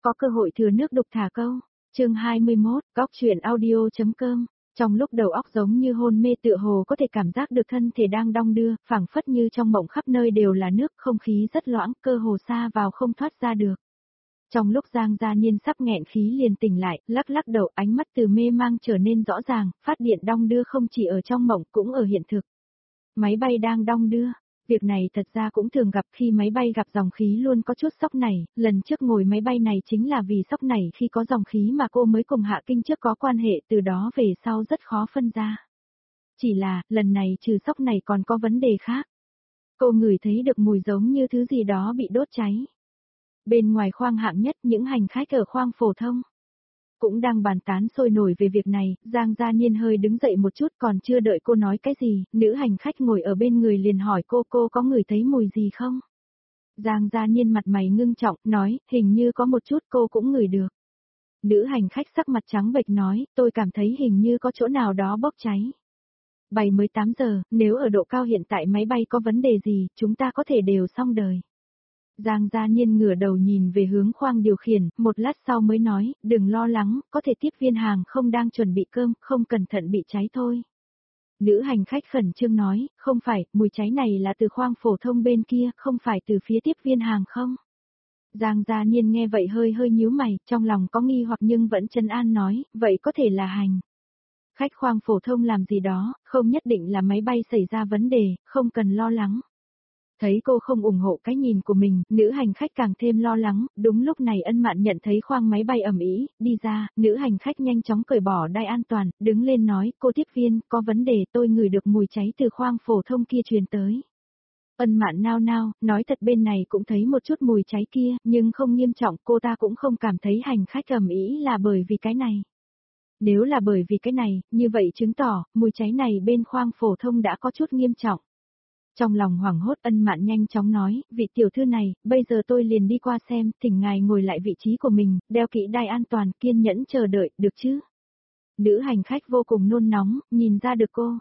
có cơ hội thừa nước đục thả câu. Chương 21, góc truyện audio.com. Trong lúc đầu óc giống như hôn mê tựa hồ có thể cảm giác được thân thể đang đong đưa, phảng phất như trong mộng khắp nơi đều là nước, không khí rất loãng, cơ hồ xa vào không thoát ra được. Trong lúc Giang Gia Niên sắp nghẹn khí liền tỉnh lại, lắc lắc đầu, ánh mắt từ mê mang trở nên rõ ràng, phát điện đong đưa không chỉ ở trong mộng cũng ở hiện thực. Máy bay đang đong đưa. Việc này thật ra cũng thường gặp khi máy bay gặp dòng khí luôn có chút sốc nảy, lần trước ngồi máy bay này chính là vì sốc nảy khi có dòng khí mà cô mới cùng Hạ Kinh trước có quan hệ, từ đó về sau rất khó phân ra. Chỉ là, lần này trừ sốc này còn có vấn đề khác. Cô ngửi thấy được mùi giống như thứ gì đó bị đốt cháy. Bên ngoài khoang hạng nhất những hành khách ở khoang phổ thông cũng đang bàn tán sôi nổi về việc này, Giang Gia Niên hơi đứng dậy một chút còn chưa đợi cô nói cái gì, nữ hành khách ngồi ở bên người liền hỏi cô có ngửi thấy mùi gì không? Giang Gia Niên mặt mày ngưng trọng, nói, hình như có một chút cô cũng ngửi được. Nữ hành khách sắc mặt trắng bệch nói, tôi cảm thấy hình như có chỗ nào đó bốc cháy. Bay mới 8 giờ, nếu ở độ cao hiện tại máy bay có vấn đề gì, chúng ta có thể đều xong đời. Giang Gia Niên ngửa đầu nhìn về hướng khoang điều khiển, một lát sau mới nói, đừng lo lắng, có thể tiếp viên hàng không đang chuẩn bị cơm, không cẩn thận bị cháy thôi. Nữ hành khách khẩn trương nói, không phải, mùi cháy này là từ khoang phổ thông bên kia, không phải từ phía tiếp viên hàng không. Giang Gia Niên nghe vậy hơi nhíu mày, trong lòng có nghi hoặc nhưng vẫn trấn an nói, vậy có thể là hành khách khoang phổ thông làm gì đó, không nhất định là máy bay xảy ra vấn đề, không cần lo lắng. Thấy cô không ủng hộ cái nhìn của mình, nữ hành khách càng thêm lo lắng, đúng lúc này Ân Mạn nhận thấy khoang máy bay ầm ĩ, đi ra, nữ hành khách nhanh chóng cởi bỏ đai an toàn, đứng lên nói, cô tiếp viên, có vấn đề, tôi ngửi được mùi cháy từ khoang phổ thông kia truyền tới. Ân Mạn nao nao, nói thật bên này cũng thấy một chút mùi cháy kia, nhưng không nghiêm trọng, cô ta cũng không cảm thấy hành khách ầm ĩ là bởi vì cái này. Nếu là bởi vì cái này, như vậy chứng tỏ, mùi cháy này bên khoang phổ thông đã có chút nghiêm trọng. Trong lòng hoảng hốt Ân Mạn nhanh chóng nói, vị tiểu thư này, bây giờ tôi liền đi qua xem, thỉnh ngài ngồi lại vị trí của mình, đeo kỹ đai an toàn, kiên nhẫn chờ đợi, được chứ? Nữ hành khách vô cùng nôn nóng, nhìn ra được cô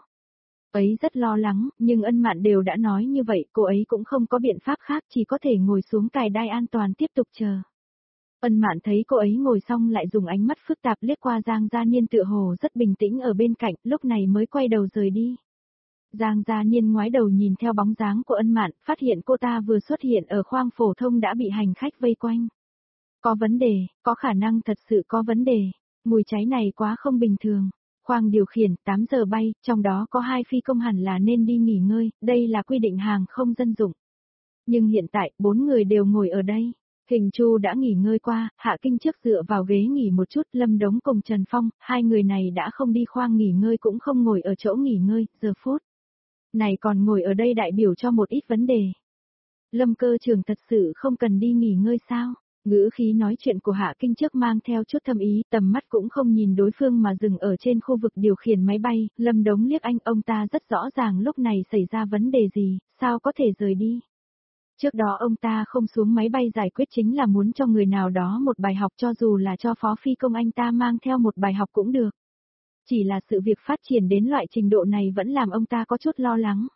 ấy rất lo lắng, nhưng Ân Mạn đều đã nói như vậy, cô ấy cũng không có biện pháp khác, chỉ có thể ngồi xuống cài đai an toàn tiếp tục chờ. Ân Mạn thấy cô ấy ngồi xong lại dùng ánh mắt phức tạp liếc qua Giang Gia Niên tựa hồ rất bình tĩnh ở bên cạnh, lúc này mới quay đầu rời đi. Giang Gia Niên ngoái đầu nhìn theo bóng dáng của Ân Mạn, phát hiện cô ta vừa xuất hiện ở khoang phổ thông đã bị hành khách vây quanh. Có vấn đề, có khả năng thật sự có vấn đề, mùi cháy này quá không bình thường. Khoang điều khiển, 8 giờ bay, trong đó có 2 phi công hẳn là nên đi nghỉ ngơi, đây là quy định hàng không dân dụng. Nhưng hiện tại, 4 người đều ngồi ở đây. Hình Chu đã nghỉ ngơi qua, Hạ Kinh trước dựa vào ghế nghỉ một chút, Lâm Đống cùng Trần Phong, hai người này đã không đi khoang nghỉ ngơi cũng không ngồi ở chỗ nghỉ ngơi, giờ phút này còn ngồi ở đây đại biểu cho một ít vấn đề. Lâm Cơ Trường thật sự không cần đi nghỉ ngơi sao? Ngữ khí nói chuyện của Hạ Kinh trước mang theo chút thâm ý, tầm mắt cũng không nhìn đối phương mà dừng ở trên khu vực điều khiển máy bay, Lâm Đống liếc anh, ông ta rất rõ ràng lúc này xảy ra vấn đề gì, sao có thể rời đi. Trước đó ông ta không xuống máy bay giải quyết chính là muốn cho người nào đó một bài học, cho dù là cho phó phi công anh ta mang theo một bài học cũng được. Chỉ là sự việc phát triển đến loại trình độ này vẫn làm ông ta có chút lo lắng.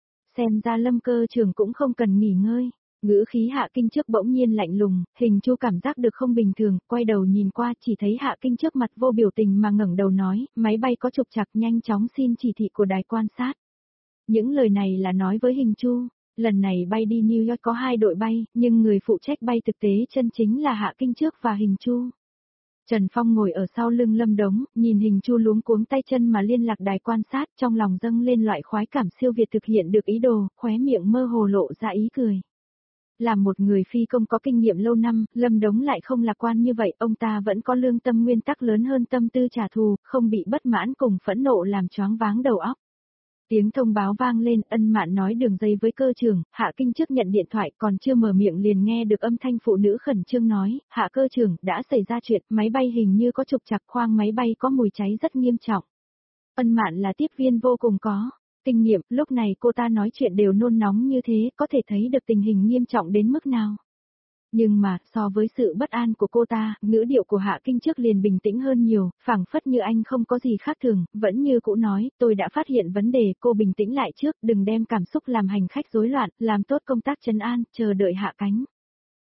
Xem ra Lâm Cơ Trường cũng không cần nghỉ ngơi. Ngữ khí Hạ Kinh trước bỗng nhiên lạnh lùng, Hình Chu cảm giác được không bình thường, quay đầu nhìn qua chỉ thấy Hạ Kinh trước mặt vô biểu tình mà ngẩng đầu nói, máy bay có trục trặc, nhanh chóng xin chỉ thị của đài quan sát. Những lời này là nói với Hình Chu. Lần này bay đi New York có 2 đội bay, nhưng người phụ trách bay thực tế chân chính là Hạ Kinh trước và Hình Chu. Trần Phong ngồi ở sau lưng Lâm Đống, nhìn Hình Chu luống cuống tay chân mà liên lạc đài quan sát, trong lòng dâng lên loại khoái cảm siêu việt thực hiện được ý đồ, khóe miệng mơ hồ lộ ra ý cười. Làm một người phi công có kinh nghiệm lâu năm, Lâm Đống lại không lạc quan như vậy, ông ta vẫn có lương tâm nguyên tắc lớn hơn tâm tư trả thù, không bị bất mãn cùng phẫn nộ làm choáng váng đầu óc. Tiếng thông báo vang lên, Ân Mạn nói đường dây với Cơ Trường, Hạ Kinh trước nhận điện thoại còn chưa mở miệng liền nghe được âm thanh phụ nữ khẩn trương nói, Hạ Cơ Trường, đã xảy ra chuyện, máy bay hình như có trục trặc, khoang máy bay có mùi cháy rất nghiêm trọng. Ân Mạn là tiếp viên vô cùng có kinh nghiệm, lúc này cô ta nói chuyện đều nôn nóng như thế, có thể thấy được tình hình nghiêm trọng đến mức nào. Nhưng mà, so với sự bất an của cô ta, ngữ điệu của Hạ Kinh trước liền bình tĩnh hơn nhiều, phảng phất như anh không có gì khác thường, vẫn như cũ nói, tôi đã phát hiện vấn đề, cô bình tĩnh lại trước, đừng đem cảm xúc làm hành khách rối loạn, làm tốt công tác trấn an, chờ đợi hạ cánh.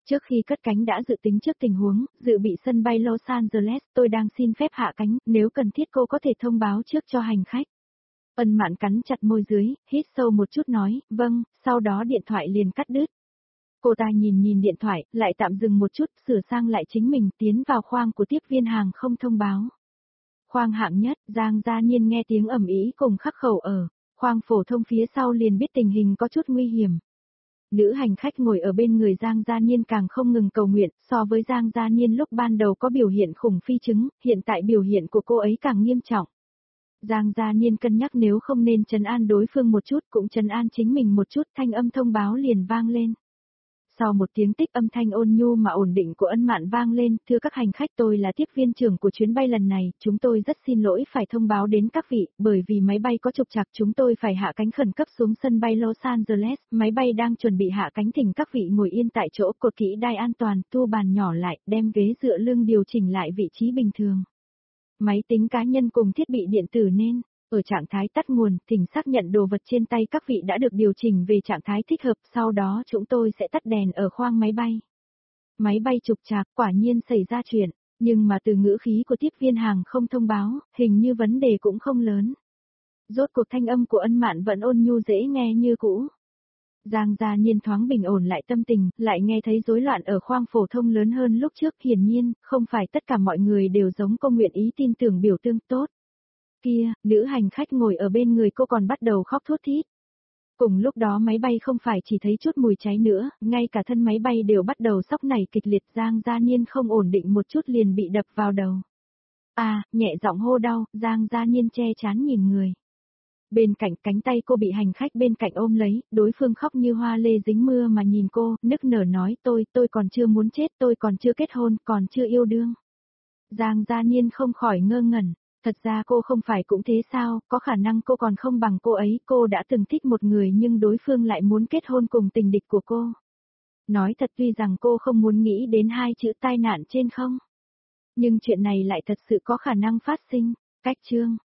Trước khi cất cánh đã dự tính trước tình huống, dự bị sân bay Los Angeles, tôi đang xin phép hạ cánh, nếu cần thiết cô có thể thông báo trước cho hành khách. Ân Mạn cắn chặt môi dưới, hít sâu một chút nói, vâng, sau đó điện thoại liền cắt đứt. Cô ta nhìn điện thoại, lại tạm dừng một chút, sửa sang lại chính mình, tiến vào khoang của tiếp viên hàng không thông báo. Khoang hạng nhất, Giang Gia Nhiên nghe tiếng ầm ĩ cùng khắc khẩu ở. Khoang phổ thông phía sau liền biết tình hình có chút nguy hiểm. Nữ hành khách ngồi ở bên người Giang Gia Nhiên càng không ngừng cầu nguyện, so với Giang Gia Nhiên lúc ban đầu có biểu hiện khủng phi chứng, hiện tại biểu hiện của cô ấy càng nghiêm trọng. Giang Gia Nhiên cân nhắc nếu không nên trấn an đối phương một chút cũng trấn an chính mình một chút, thanh âm thông báo liền vang lên. Sau một tiếng tích âm thanh ôn nhu mà ổn định của Ân Mạn vang lên, thưa các hành khách, tôi là tiếp viên trưởng của chuyến bay lần này, chúng tôi rất xin lỗi phải thông báo đến các vị, bởi vì máy bay có trục trặc chúng tôi phải hạ cánh khẩn cấp xuống sân bay Los Angeles, máy bay đang chuẩn bị hạ cánh, thỉnh các vị ngồi yên tại chỗ, cột kỹ đai an toàn, thu bàn nhỏ lại, đem ghế dựa lưng điều chỉnh lại vị trí bình thường. Máy tính cá nhân cùng thiết bị điện tử nên ở trạng thái tắt nguồn, thỉnh xác nhận đồ vật trên tay các vị đã được điều chỉnh về trạng thái thích hợp, sau đó chúng tôi sẽ tắt đèn ở khoang máy bay. Máy bay trục trặc, quả nhiên xảy ra chuyện, nhưng mà từ ngữ khí của tiếp viên hàng không thông báo, hình như vấn đề cũng không lớn. Rốt cuộc thanh âm của Ân Mạn vẫn ôn nhu dễ nghe như cũ. Giang Gia Nhiên thoáng bình ổn lại tâm tình, lại nghe thấy rối loạn ở khoang phổ thông lớn hơn lúc trước, hiển nhiên, không phải tất cả mọi người đều giống cô nguyện ý tin tưởng biểu tương tốt. Kia, nữ hành khách ngồi ở bên người cô còn bắt đầu khóc thút thít. Cùng lúc đó máy bay không phải chỉ thấy chút mùi cháy nữa, ngay cả thân máy bay đều bắt đầu sóc nảy kịch liệt. Giang Gia Nhiên không ổn định một chút liền bị đập vào đầu. Nhẹ giọng hô đau, Giang Gia Nhiên che chán nhìn người. Bên cạnh cánh tay cô bị hành khách bên cạnh ôm lấy, đối phương khóc như hoa lê dính mưa mà nhìn cô, nức nở nói tôi còn chưa muốn chết, tôi còn chưa kết hôn, còn chưa yêu đương. Giang Gia Nhiên không khỏi ngơ ngẩn. Thật ra cô không phải cũng thế sao, có khả năng cô còn không bằng cô ấy, cô đã từng thích một người nhưng đối phương lại muốn kết hôn cùng tình địch của cô. Nói thật tuy rằng cô không muốn nghĩ đến hai chữ tai nạn trên không. Nhưng chuyện này lại thật sự có khả năng phát sinh. Cách chương